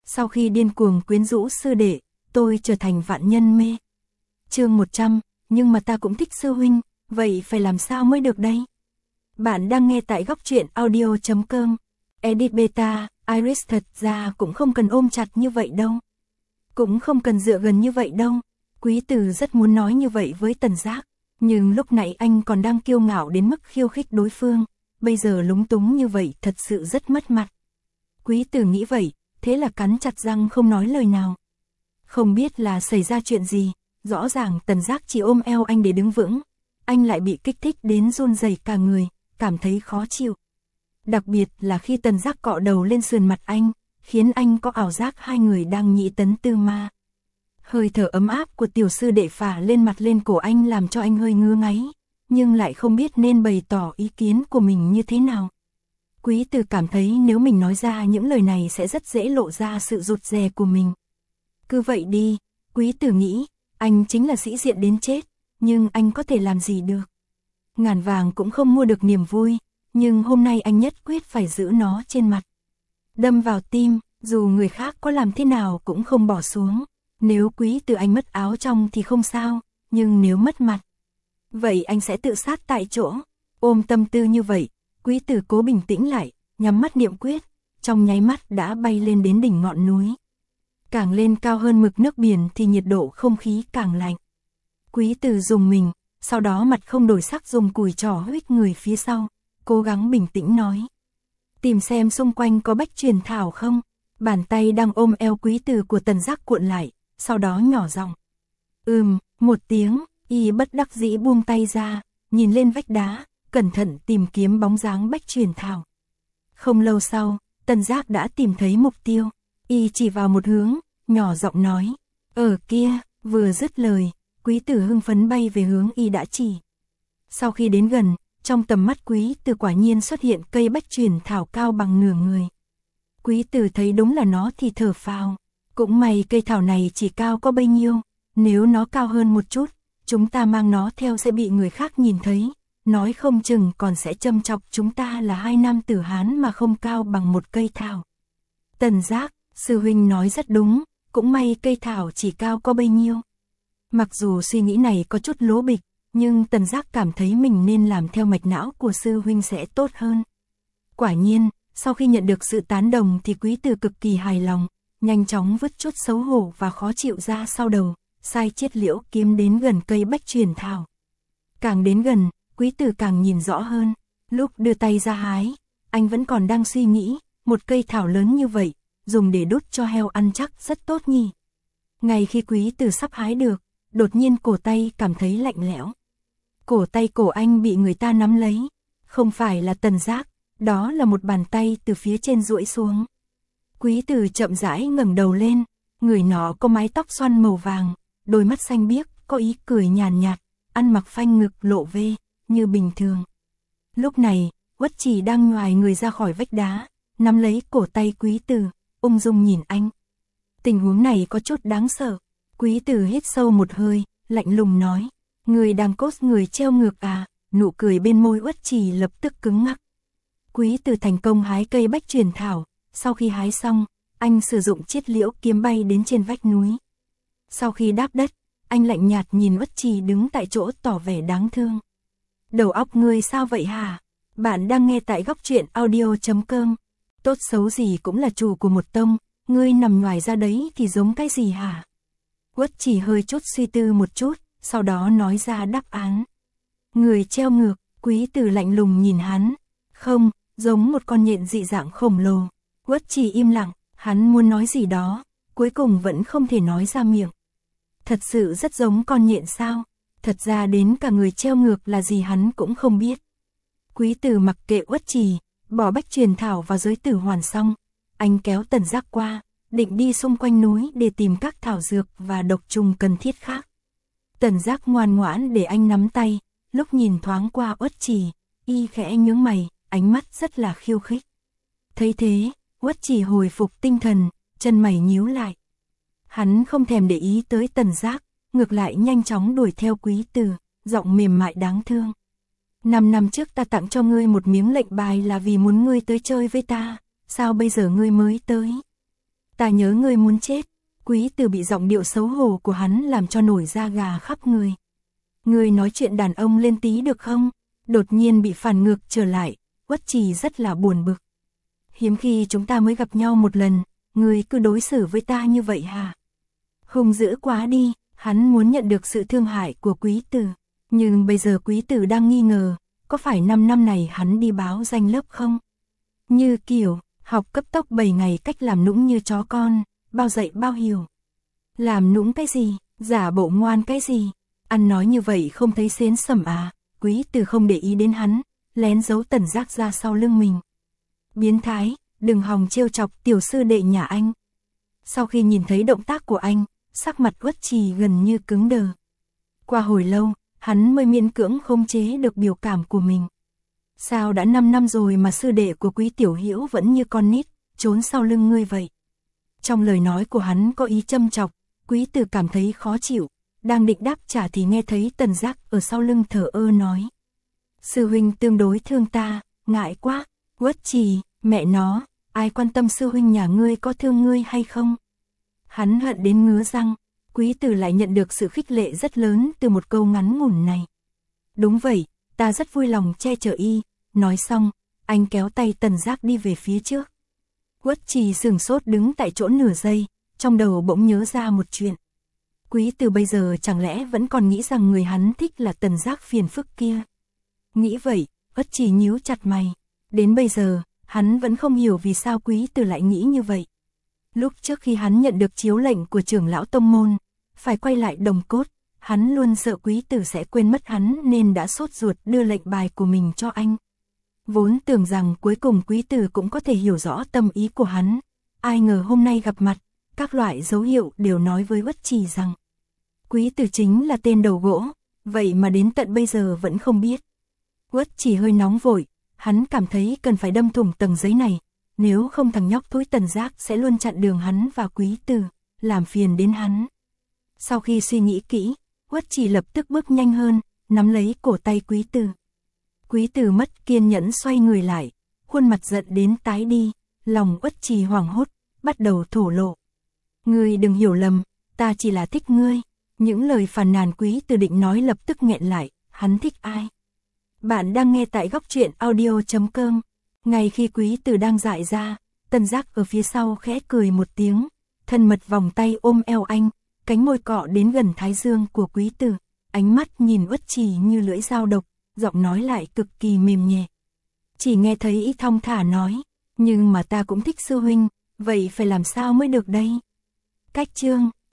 Sau khi điên cuồng quyến rũ sư đệ, tôi trở thành vạn nhân mê. Chương 100, nhưng mà ta cũng thích sư huynh, vậy phải làm sao mới được đây? Bạn đang nghe tại góc truyện audio.com. Edit beta, Iris thật ra cũng không cần ôm chặt như vậy đâu. Cũng không cần dựa gần như vậy đâu. Quý Tử rất muốn nói như vậy với Tần Giác, nhưng lúc nãy anh còn đang kiêu ngạo đến mức khiêu khích đối phương, bây giờ lúng túng như vậy thật sự rất mất mặt. Quý Tử nghĩ vậy, thế là cắn chặt răng không nói lời nào. Không biết là xảy ra chuyện gì, rõ ràng Tần Giác chỉ ôm eo anh để đứng vững, anh lại bị kích thích đến run rẩy cả người, cảm thấy khó chịu. Đặc biệt là khi Tần Giác cọ đầu lên sườn mặt anh, khiến anh có ảo giác hai người đang nhị tấn tư ma. Hơi thở ấm áp của tiểu sư đệ phả lên mặt lên cổ anh làm cho anh hơi ngứa ngáy, nhưng lại không biết nên bày tỏ ý kiến của mình như thế nào. Quý Tử cảm thấy nếu mình nói ra những lời này sẽ rất dễ lộ ra sự rụt rè của mình. Cứ vậy đi, Quý Tử nghĩ, anh chính là sĩ diện đến chết, nhưng anh có thể làm gì được. Ngàn vàng cũng không mua được niềm vui, nhưng hôm nay anh nhất quyết phải giữ nó trên mặt. Đâm vào tim, dù người khác có làm thế nào cũng không bỏ xuống. Nếu Quý Tử anh mất áo trong thì không sao, nhưng nếu mất mặt, vậy anh sẽ tự sát tại chỗ. Ôm tâm tư như vậy, Quý Tử cố bình tĩnh lại, nhắm mắt niệm quyết, trong nháy mắt đã bay lên đến đỉnh ngọn núi. Càng lên cao hơn mực nước biển thì nhiệt độ không khí càng lạnh. Quý Tử dùng mình, sau đó mặt không đổi sắc dùng cùi trỏ huých người phía sau, cố gắng bình tĩnh nói. Tìm xem xung quanh có bách truyền thảo không? Bàn tay đang ôm eo Quý Tử của Tần Giác cuộn lại, sau đó nhỏ giọng. Một tiếng, y bất đắc dĩ buông tay ra, nhìn lên vách đá, cẩn thận tìm kiếm bóng dáng bách truyền thảo. Không lâu sau, Tần Giác đã tìm thấy mục tiêu, y chỉ vào một hướng, nhỏ giọng nói. Ở kia, vừa dứt lời, Quý Tử hưng phấn bay về hướng y đã chỉ. Sau khi đến gần, trong tầm mắt Quý Tử quả nhiên xuất hiện cây bách truyền thảo cao bằng nửa người. Quý Tử thấy đúng là nó thì thở phào. Cũng may cây thảo này chỉ cao có bấy nhiêu, nếu nó cao hơn một chút, chúng ta mang nó theo sẽ bị người khác nhìn thấy, nói không chừng còn sẽ châm chọc chúng ta là hai nam tử Hán mà không cao bằng một cây thảo. Tần Giác, sư huynh nói rất đúng, cũng may cây thảo chỉ cao có bấy nhiêu. Mặc dù suy nghĩ này có chút lố bịch, nhưng Tần Giác cảm thấy mình nên làm theo mạch não của sư huynh sẽ tốt hơn. Quả nhiên, sau khi nhận được sự tán đồng thì Quý Tử cực kỳ hài lòng. Nhanh chóng vứt chút xấu hổ và khó chịu ra sau đầu, sai chiết liễu kiếm đến gần cây bách truyền thảo. Càng đến gần, Quý Tử càng nhìn rõ hơn, lúc đưa tay ra hái, anh vẫn còn đang suy nghĩ, một cây thảo lớn như vậy, dùng để đút cho heo ăn chắc rất tốt nhỉ. Ngay khi Quý Tử sắp hái được, đột nhiên cổ tay cảm thấy lạnh lẽo. Cổ tay cổ anh bị người ta nắm lấy, không phải là Tần Giác, đó là một bàn tay từ phía trên duỗi xuống. Quý Tử chậm rãi ngẩng đầu lên, người nó có mái tóc xoăn màu vàng, đôi mắt xanh biếc, có ý cười nhàn nhạt, ăn mặc phanh ngực lộ vê, như bình thường. Lúc này, Uất Trì đang nhoài người ra khỏi vách đá, nắm lấy cổ tay Quý Tử, ung dung nhìn anh. Tình huống này có chút đáng sợ. Quý Tử hít sâu một hơi, lạnh lùng nói, người đang cốt người treo ngược à? Nụ cười bên môi Uất Trì lập tức cứng ngắc. Quý Tử thành công hái cây bách truyền thảo. Sau khi hái xong, anh sử dụng chiết liễu kiếm bay đến trên vách núi. Sau khi đáp đất, anh lạnh nhạt nhìn Uất Trì đứng tại chỗ tỏ vẻ đáng thương. Đầu óc ngươi sao vậy hả? Bạn đang nghe tại góc truyện audio.com. Tốt xấu gì cũng là chủ của một tông, ngươi nằm ngoài ra đấy thì giống cái gì hả? Uất Trì hơi chút suy tư một chút, sau đó nói ra đáp án. Người treo ngược, Quý Tử lạnh lùng nhìn hắn. Không, giống một con nhện dị dạng khổng lồ. Uất Trì im lặng, hắn muốn nói gì đó, cuối cùng vẫn không thể nói ra miệng. Thật sự rất giống con nhện sao? Thật ra đến cả người treo ngược là gì hắn cũng không biết. Quý Tử mặc kệ Uất Trì, bỏ bách truyền thảo vào giới tử hoàn xong. Anh kéo Tần Giác qua, định đi xung quanh núi để tìm các thảo dược và độc trùng cần thiết khác. Tần Giác ngoan ngoãn để anh nắm tay, lúc nhìn thoáng qua Uất Trì, y khẽ nhướng mày, ánh mắt rất là khiêu khích. Thấy thế, Uất Trì hồi phục tinh thần, chân mày nhíu lại. Hắn không thèm để ý tới Tần Giác, ngược lại nhanh chóng đuổi theo Quý Tử, giọng mềm mại đáng thương. 5 năm trước ta tặng cho ngươi một miếng lệnh bài là vì muốn ngươi tới chơi với ta, sao bây giờ ngươi mới tới? Ta nhớ ngươi muốn chết. Quý Từ bị giọng điệu xấu hổ của hắn làm cho nổi da gà khắp người. Ngươi nói chuyện đàn ông lên tí được không? Đột nhiên bị phản ngược trở lại, Uất Trì rất là buồn bực. Hiếm khi chúng ta mới gặp nhau một lần, ngươi cứ đối xử với ta như vậy hả? Hung dữ quá đi, hắn muốn nhận được sự thương hại của Quý Từ. Nhưng bây giờ Quý Từ đang nghi ngờ, có phải 5 năm này hắn đi báo danh lớp không? Như kiểu, học cấp tốc 7 ngày cách làm nũng như chó con, bao dạy bao hiểu. Làm nũng cái gì, giả bộ ngoan cái gì, ăn nói như vậy không thấy xến sẩm à? Quý Từ không để ý đến hắn, lén giấu Tần Giác ra sau lưng mình. Biến thái, đừng hòng trêu chọc tiểu sư đệ nhà anh. Sau khi nhìn thấy động tác của anh, sắc mặt Uất Trì gần như cứng đờ. Qua hồi lâu, hắn mới miễn cưỡng khống chế được biểu cảm của mình. Sao đã 5 năm rồi mà sư đệ của Quý Tiểu Hữu vẫn như con nít, trốn sau lưng ngươi vậy? Trong lời nói của hắn có ý châm chọc, Quý Từ cảm thấy khó chịu, đang định đáp trả thì nghe thấy Tần Giác ở sau lưng thở ơ nói. Sư huynh tương đối thương ta, ngại quá. Uất Trì, mẹ nó, ai quan tâm sư huynh nhà ngươi có thương ngươi hay không? Hắn hận đến ngứa răng, Quý Từ lại nhận được sự khích lệ rất lớn từ một câu ngắn ngủn này. Đúng vậy, ta rất vui lòng che chở y. Nói xong, anh kéo tay Tần Giác đi về phía trước. Uất Trì sửng sốt đứng tại chỗ nửa giây, trong đầu bỗng nhớ ra một chuyện. Quý Từ bây giờ chẳng lẽ vẫn còn nghĩ rằng người hắn thích là Tần Giác phiền phức kia? Nghĩ vậy, Uất Trì nhíu chặt mày. Đến bây giờ, hắn vẫn không hiểu vì sao Quý Từ lại nghĩ như vậy. Lúc trước khi hắn nhận được chiếu lệnh của trưởng lão tông môn, phải quay lại Đồng Cốt, hắn luôn sợ Quý Từ sẽ quên mất hắn nên đã sốt ruột đưa lệnh bài của mình cho anh. Vốn tưởng rằng cuối cùng Quý Từ cũng có thể hiểu rõ tâm ý của hắn, ai ngờ hôm nay gặp mặt, các loại dấu hiệu đều nói với Uất Trì rằng Quý Từ chính là tên đầu gỗ, vậy mà đến tận bây giờ vẫn không biết. Uất Trì hơi nóng vội, hắn cảm thấy cần phải đâm thủng tầng giấy này, nếu không thằng nhóc thối Tần Giác sẽ luôn chặn đường hắn và Quý Từ, làm phiền đến hắn. Sau khi suy nghĩ kỹ, Uất Trì lập tức bước nhanh hơn, nắm lấy cổ tay Quý Từ. Quý Từ mất kiên nhẫn xoay người lại, khuôn mặt giận đến tái đi, lòng Uất Trì hoảng hốt, bắt đầu thổ lộ. Ngươi đừng hiểu lầm, ta chỉ là thích ngươi. Những lời phàn nàn Quý Từ định nói lập tức nghẹn lại, hắn thích ai? Bạn đang nghe tại góc truyện audio.com. Ngay khi Quý Từ đang dại ra, Tần Giác ở phía sau khẽ cười một tiếng, thân mật vòng tay ôm eo anh, cánh môi cọ đến gần thái dương của Quý Từ, ánh mắt nhìn Uất Trì như lưỡi dao độc, giọng nói lại cực kỳ mềm nhẹ. Chỉ nghe thấy y thong thả nói, nhưng mà ta cũng thích sư huynh, vậy phải làm sao mới được đây? Cách chương